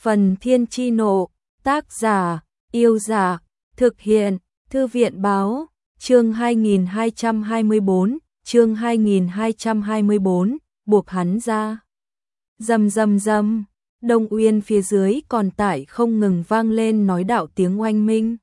Phần Thiên Chi Nộ, tác giả, Yêu Giả, thực hiện, Thư viện Báo, chương 2224, chương 2224, buộc hắn ra. Rầm rầm rầm, Đông Uyên phía dưới còn tải không ngừng vang lên nói đạo tiếng oanh minh.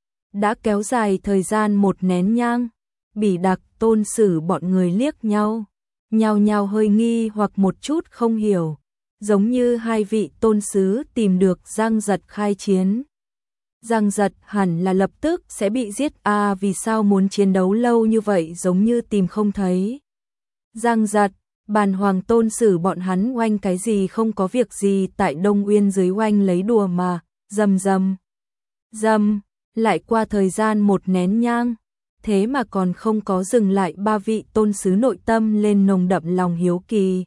Đã kéo dài thời gian một nén nhang, Bỉ Đặc, Tôn Sử bọn người liếc nhau, nhao nhao hơi nghi hoặc một chút không hiểu, giống như hai vị tôn sứ tìm được Giang Giật khai chiến. Giang Giật hẳn là lập tức sẽ bị giết vì sao muốn chiến đấu lâu như vậy giống như tìm không thấy. Giang Giật, Bàn Hoàng Tôn Sử bọn hắn oanh cái gì không có việc gì tại Đông Uyên dưới oanh lấy đùa mà, rầm rầm. Rầm, lại qua thời gian một nén nhang, thế mà còn không có dừng lại, ba vị tôn sứ nội tâm lên nồng đậm lòng hiếu kỳ.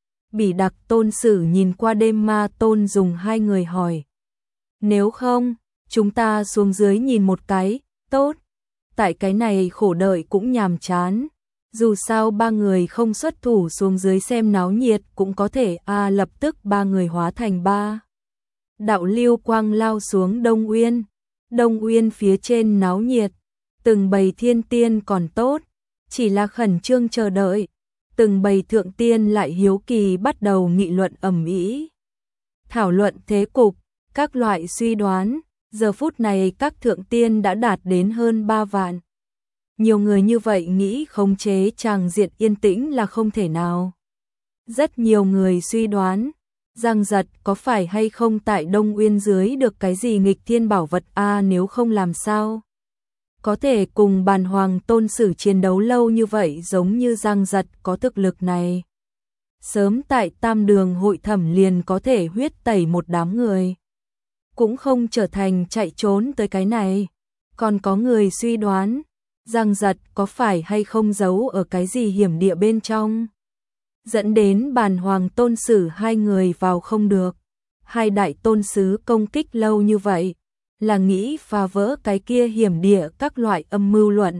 Bỉ Đặc, Tôn Sử nhìn qua Đêm Ma Tôn dùng hai người hỏi. Nếu không, chúng ta xuống dưới nhìn một cái, tốt. Tại cái này khổ đợi cũng nhàm chán. Dù sao ba người không xuất thủ xuống dưới xem náo nhiệt cũng có thể lập tức ba người hóa thành ba đạo lưu quang lao xuống Đông Uyên. Đông Uyên phía trên náo nhiệt, từng bầy thiên tiên còn tốt, chỉ là khẩn trương chờ đợi. Từng bầy thượng tiên lại hiếu kỳ bắt đầu nghị luận ầm ĩ, thảo luận thế cục, các loại suy đoán. Giờ phút này các thượng tiên đã đạt đến hơn 3 vạn. Nhiều người như vậy nghĩ khống chế tràng diện yên tĩnh là không thể nào. Rất nhiều người suy đoán, Giang Giật có phải hay không tại Đông Uyên dưới được cái gì nghịch thiên bảo vật nếu không làm sao có thể cùng Bàn Hoàng Tôn Sử chiến đấu lâu như vậy, giống như Giang Giật có thực lực này. Sớm tại Tam Đường hội thẩm liền có thể huyết tẩy một đám người. Cũng không trở thành chạy trốn tới cái này. Còn có người suy đoán, Giang Giật có phải hay không giấu ở cái gì hiểm địa bên trong, dẫn đến Bàn Hoàng Tôn Sử hai người vào không được. Hai đại tôn sứ công kích lâu như vậy, là nghĩ phá vỡ cái kia hiểm địa. Các loại âm mưu luận,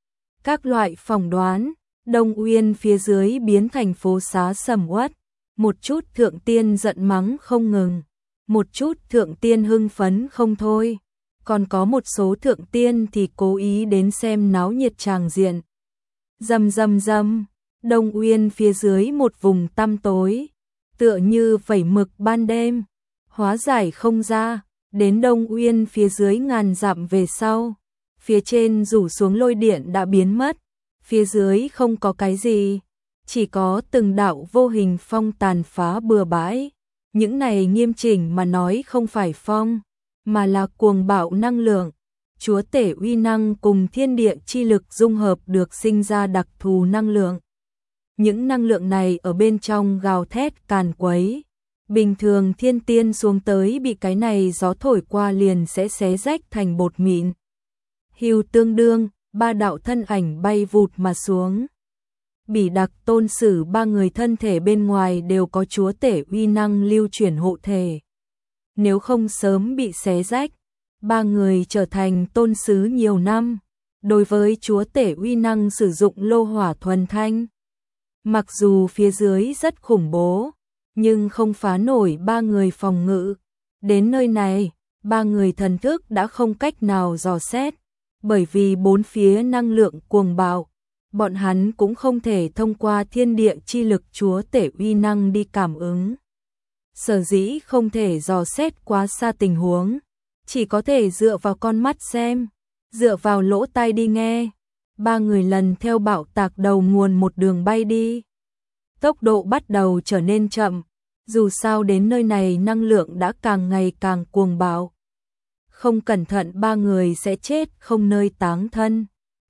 các loại phỏng đoán. Đông Uyên phía dưới biến thành phố xá sầm uất, một chút thượng tiên giận mắng không ngừng, một chút thượng tiên hưng phấn không thôi, còn có một số thượng tiên thì cố ý đến xem náo nhiệt tràng diện. Rầm rầm rầm, Đông Uyên phía dưới một vùng tăm tối, tựa như vẩy mực ban đêm, hóa giải không ra. Đến Đông Uyên phía dưới ngàn dặm về sau, phía trên rủ xuống lôi điện đã biến mất, phía dưới không có cái gì, chỉ có từng đạo vô hình phong tàn phá bừa bãi. Những này nghiêm chỉnh mà nói không phải phong, mà là cuồng bạo năng lượng. Chúa tể uy năng cùng thiên địa chi lực dung hợp được sinh ra đặc thù năng lượng. Những năng lượng này ở bên trong gào thét càn quấy. Bình thường thiên tiên xuống tới bị cái này gió thổi qua liền sẽ xé rách thành bột mịn. Hưu tương đương, ba đạo thân ảnh bay vụt mà xuống. Bỉ Đặc, Tôn Sử ba người thân thể bên ngoài đều có chúa tể uy năng lưu chuyển hộ thể. Nếu không sớm bị xé rách, ba người trở thành tôn sứ nhiều năm. Đối với chúa tể uy năng sử dụng lô hỏa thuần thanh. Mặc dù phía dưới rất khủng bố, nhưng không phá nổi ba người phòng ngự. Đến nơi này, ba người thần thức đã không cách nào dò xét, bởi vì bốn phía năng lượng cuồng bạo. Bọn hắn cũng không thể thông qua thiên địa chi lực chúa tể uy năng đi cảm ứng. Sở dĩ không thể dò xét quá xa tình huống, chỉ có thể dựa vào con mắt xem, dựa vào lỗ tai đi nghe. Ba người lần theo bạo tạc đầu nguồn một đường bay đi. Tốc độ bắt đầu trở nên chậm, dù sao đến nơi này năng lượng đã càng ngày càng cuồng bạo. Không cẩn thận ba người sẽ chết không nơi táng thân.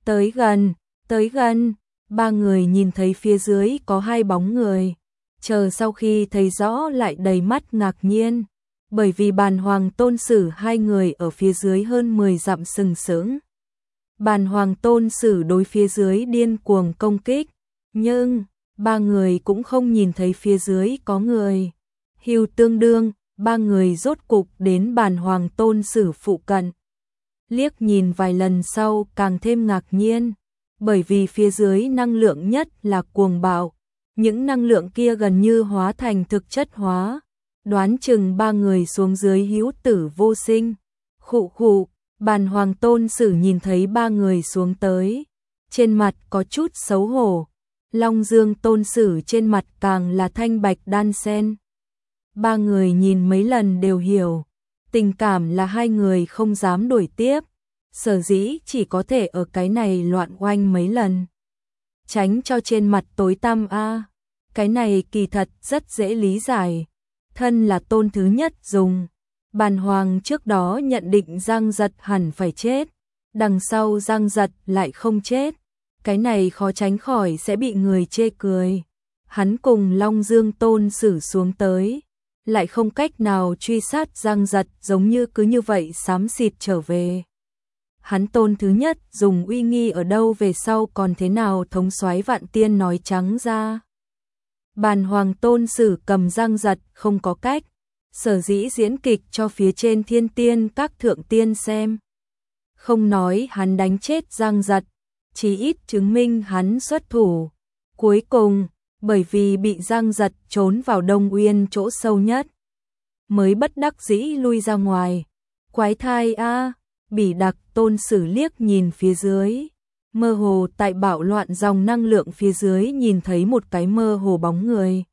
Tới gần, ba người nhìn thấy phía dưới có hai bóng người. Chờ sau khi thấy rõ lại đầy mắt ngạc nhiên, bởi vì Bàn Hoàng Tôn Sử hai người ở phía dưới hơn 10 dặm sừng sững. Bàn Hoàng Tôn Sử đối phía dưới điên cuồng công kích, nhưng ba người cũng không nhìn thấy phía dưới có người. Hưu tương đương, ba người rốt cục đến Bàn Hoàng Tôn Sử phụ cận. Liếc nhìn vài lần sau càng thêm ngạc nhiên, bởi vì phía dưới năng lượng nhất là cuồng bạo. Những năng lượng kia gần như hóa thành thực chất hóa, đoán chừng ba người xuống dưới hữu tử vô sinh. Khụ khụ, Bàn Hoàng Tôn Sử nhìn thấy ba người xuống tới, trên mặt có chút xấu hổ. Long Dương Tôn Sử trên mặt càng là thanh bạch đan sen. Ba người nhìn mấy lần đều hiểu, tình cảm là hai người không dám đuổi tiếp, sở dĩ chỉ có thể ở cái này loạn oanh mấy lần. Tránh cho trên mặt tối tăm a. Cái này kỳ thật rất dễ lý giải. Thân là tôn thứ nhất dùng. Bàn Hoàng trước đó nhận định Giang Giật hẳn phải chết, đằng sau Giang Giật lại không chết. Cái này khó tránh khỏi sẽ bị người chê cười. Hắn cùng Long Dương Tôn Sử xuống tới, lại không cách nào truy sát Giang Giật, giống như cứ như vậy xám xịt trở về. Hắn tôn thứ nhất dùng uy nghi ở đâu, về sau còn thế nào thống soái vạn tiên nói trắng ra. Bàn Hoàng Tôn Sử cầm Giang Giật không có cách, sở dĩ diễn kịch cho phía trên thiên tiên các thượng tiên xem. Không nói hắn đánh chết Giang Giật, chỉ ít chứng minh hắn xuất thủ. Cuối cùng, bởi vì bị Giang Giật trốn vào Đông Uyên chỗ sâu nhất, mới bất đắc dĩ lui ra ngoài. Quái thai a. Bỉ Đặc Tôn Sử liếc nhìn phía dưới, mơ hồ tại bạo loạn dòng năng lượng phía dưới nhìn thấy một cái mơ hồ bóng người.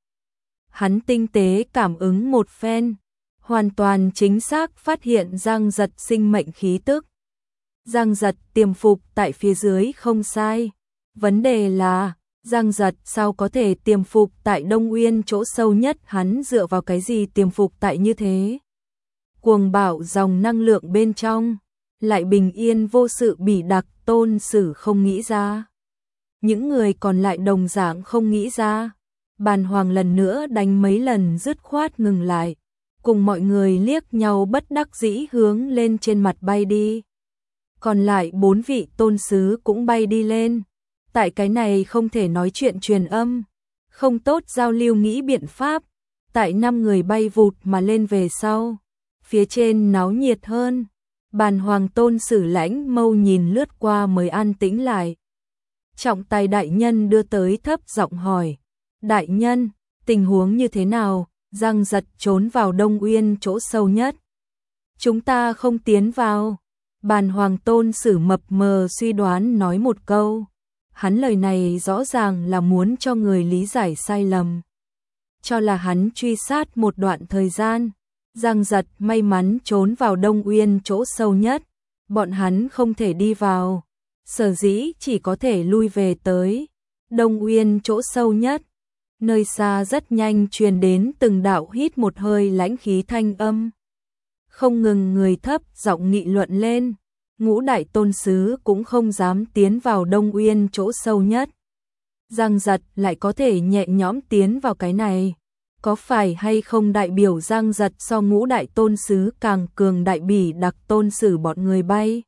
Hắn tinh tế cảm ứng một phen, hoàn toàn chính xác phát hiện Giang Giật sinh mệnh khí tức. Giang Giật tiềm phục tại phía dưới không sai. Vấn đề là, Giang Giật sao có thể tiềm phục tại Đông Uyên chỗ sâu nhất, hắn dựa vào cái gì tiềm phục tại như thế? Cuồng bạo dòng năng lượng bên trong, lại bình yên vô sự. Bỉ Đặc Tôn Sử không nghĩ ra. Những người còn lại đồng dạng không nghĩ ra. Bàn Hoàng lần nữa đánh mấy lần dứt khoát ngừng lại, cùng mọi người liếc nhau bất đắc dĩ hướng lên trên mặt bay đi. Còn lại 4 vị tôn sứ cũng bay đi lên. Tại cái này không thể nói chuyện truyền âm, không tốt giao lưu nghĩ biện pháp. Tại 5 người bay vụt mà lên về sau, phía trên náo nhiệt hơn. Bàn Hoàng Tôn Sử lãnh mâu nhìn lướt qua mới an tĩnh lại. Trọng tài đại nhân đưa tới thấp giọng hỏi, đại nhân, tình huống như thế nào? Giang Giật trốn vào Đông Uyên chỗ sâu nhất, chúng ta không tiến vào. Bàn Hoàng Tôn Sử mập mờ suy đoán nói một câu. Hắn lời này rõ ràng là muốn cho người lý giải sai lầm, cho là hắn truy sát một đoạn thời gian. Giang Giật may mắn trốn vào Đông Uyên chỗ sâu nhất, bọn hắn không thể đi vào, sở dĩ chỉ có thể lui về tới Đông Uyên chỗ sâu nhất. Nơi xa rất nhanh truyền đến từng đạo hít một hơi lãnh khí thanh âm. Không ngừng người thấp giọng nghị luận lên, ngũ đại tôn sứ cũng không dám tiến vào Đông Uyên chỗ sâu nhất. Giang Giật lại có thể nhẹ nhõm tiến vào cái này, có phải hay không đại biểu Giang Giật so ngũ đại tôn sứ càng cường đại? Bỉ Đặc Tôn Sử bọn người bay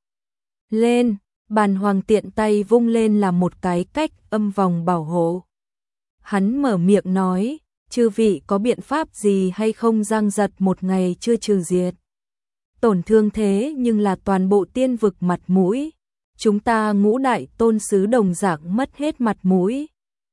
lên, Bàn Hoàng tiện tay vung lên là một cái cách âm vòng bảo hộ. Hắn mở miệng nói, chư vị có biện pháp gì hay không? Giang Giật một ngày chưa trừ diệt, tổn thương thế nhưng là toàn bộ tiên vực mặt mũi. Chúng ta ngũ đại tôn sứ đồng dạng mất hết mặt mũi.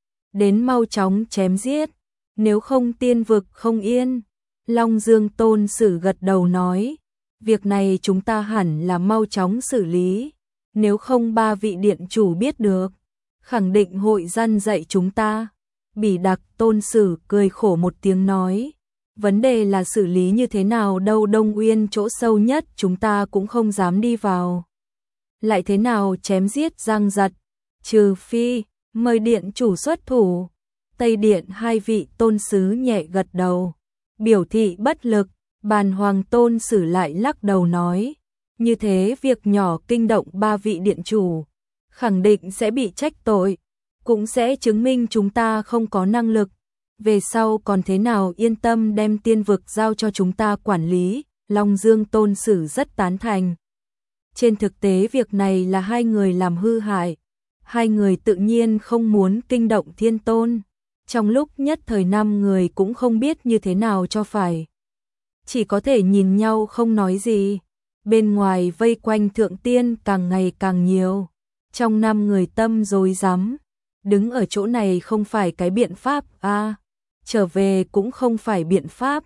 Đến mau chóng chém giết, nếu không tiên vực không yên. Long Dương Tôn Sử gật đầu nói, việc này chúng ta hẳn là mau chóng xử lý. Nếu không 3 vị điện chủ biết được, khẳng định hội răn dạy chúng ta. Bỉ Đặc Tôn Sử cười khổ một tiếng nói, vấn đề là xử lý như thế nào đâu? Đông Uyên chỗ sâu nhất chúng ta cũng không dám đi vào, lại thế nào chém giết Giang Giật? Trừ phi mời điện chủ xuất thủ. Tây Điện 2 vị tôn sứ nhẹ gật đầu, biểu thị bất lực. Bàn Hoàng Tôn Sử lại lắc đầu nói, như thế việc nhỏ kinh động 3 vị điện chủ, khẳng định sẽ bị trách tội, cũng sẽ chứng minh chúng ta không có năng lực. Về sau còn thế nào yên tâm đem tiên vực giao cho chúng ta quản lý. Long Dương Tôn Sử rất tán thành. Trên thực tế việc này là 2 người làm hư hại, 2 người tự nhiên không muốn kinh động Thiên Tôn. Trong lúc nhất thời 5 người cũng không biết như thế nào cho phải, chỉ có thể nhìn nhau không nói gì. Bên ngoài vây quanh thượng tiên càng ngày càng nhiều, trong 5 người tâm rối rắm. Đứng ở chỗ này không phải cái biện pháp a, trở về cũng không phải biện pháp.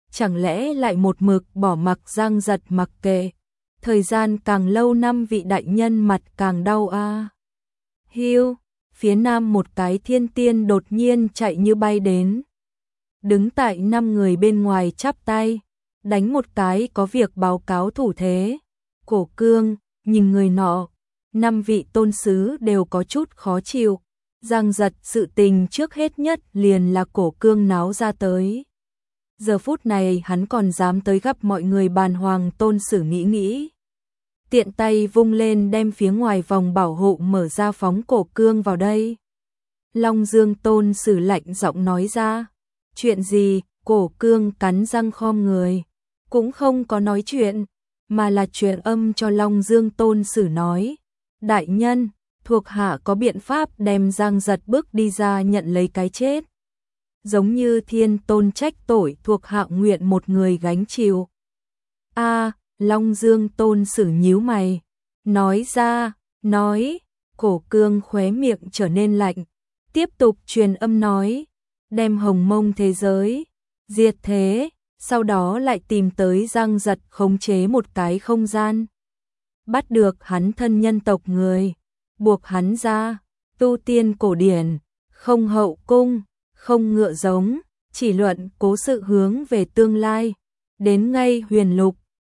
chẳng lẽ lại một mực bỏ mặc Giang Giật mặc kệ. Thời gian càng lâu năm vị đại nhân mặt càng đau a. Hiu, phía nam một cái thiên tiên đột nhiên chạy như bay đến. Đứng tại 5 người bên ngoài chắp tay, đánh một cái có việc báo cáo thủ thế. Cổ Cương, nhìn người nọ, 5 vị tôn sứ đều có chút khó chịu. Giang Giật sự tình trước hết nhất liền là Cổ Cương náo ra tới. Giờ phút này hắn còn dám tới gặp mọi người bàn hoàng tôn sử nghĩ. Tiện tay vung lên đem phía ngoài vòng bảo hộ mở ra phóng Cổ Cương vào đây. Long Dương tôn sử lạnh giọng nói ra. Chuyện gì? Cổ Cương cắn răng khom người. Cũng không có nói chuyện, mà là truyền âm cho Long Dương tôn sử nói. Đại nhân, thuộc hạ có biện pháp đem Giang Giật bước đi ra nhận lấy cái chết. Giống như thiên tôn trách tội thuộc hạ nguyện một người gánh chịu. A, Long Dương tôn sử nhíu mày. Nói ra, nói, Cổ Cương khóe miệng trở nên lạnh. Tiếp tục truyền âm nói, đem hồng mông thế giới, diệt thế, sau đó lại tìm tới Giang Giật khống chế một cái không gian. Bắt được hắn thân nhân tộc người, buộc hắn ra, tu tiên cổ điển, không hậu cung, không ngựa giống, chỉ luận cố sự hướng về tương lai, đến ngay huyền lục,